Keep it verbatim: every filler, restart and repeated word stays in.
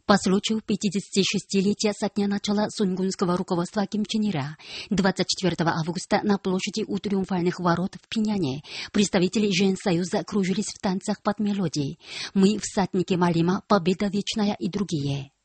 По случаю пятидесятишестилетия со дня начала сунгунского руководства Ким Чен Ира двадцать четвёртого августа на площади у Триумфальных ворот в Пиняне представители Женсоюза кружились в танцах под мелодии «Мы всадники Малима, победа вечная» и другие.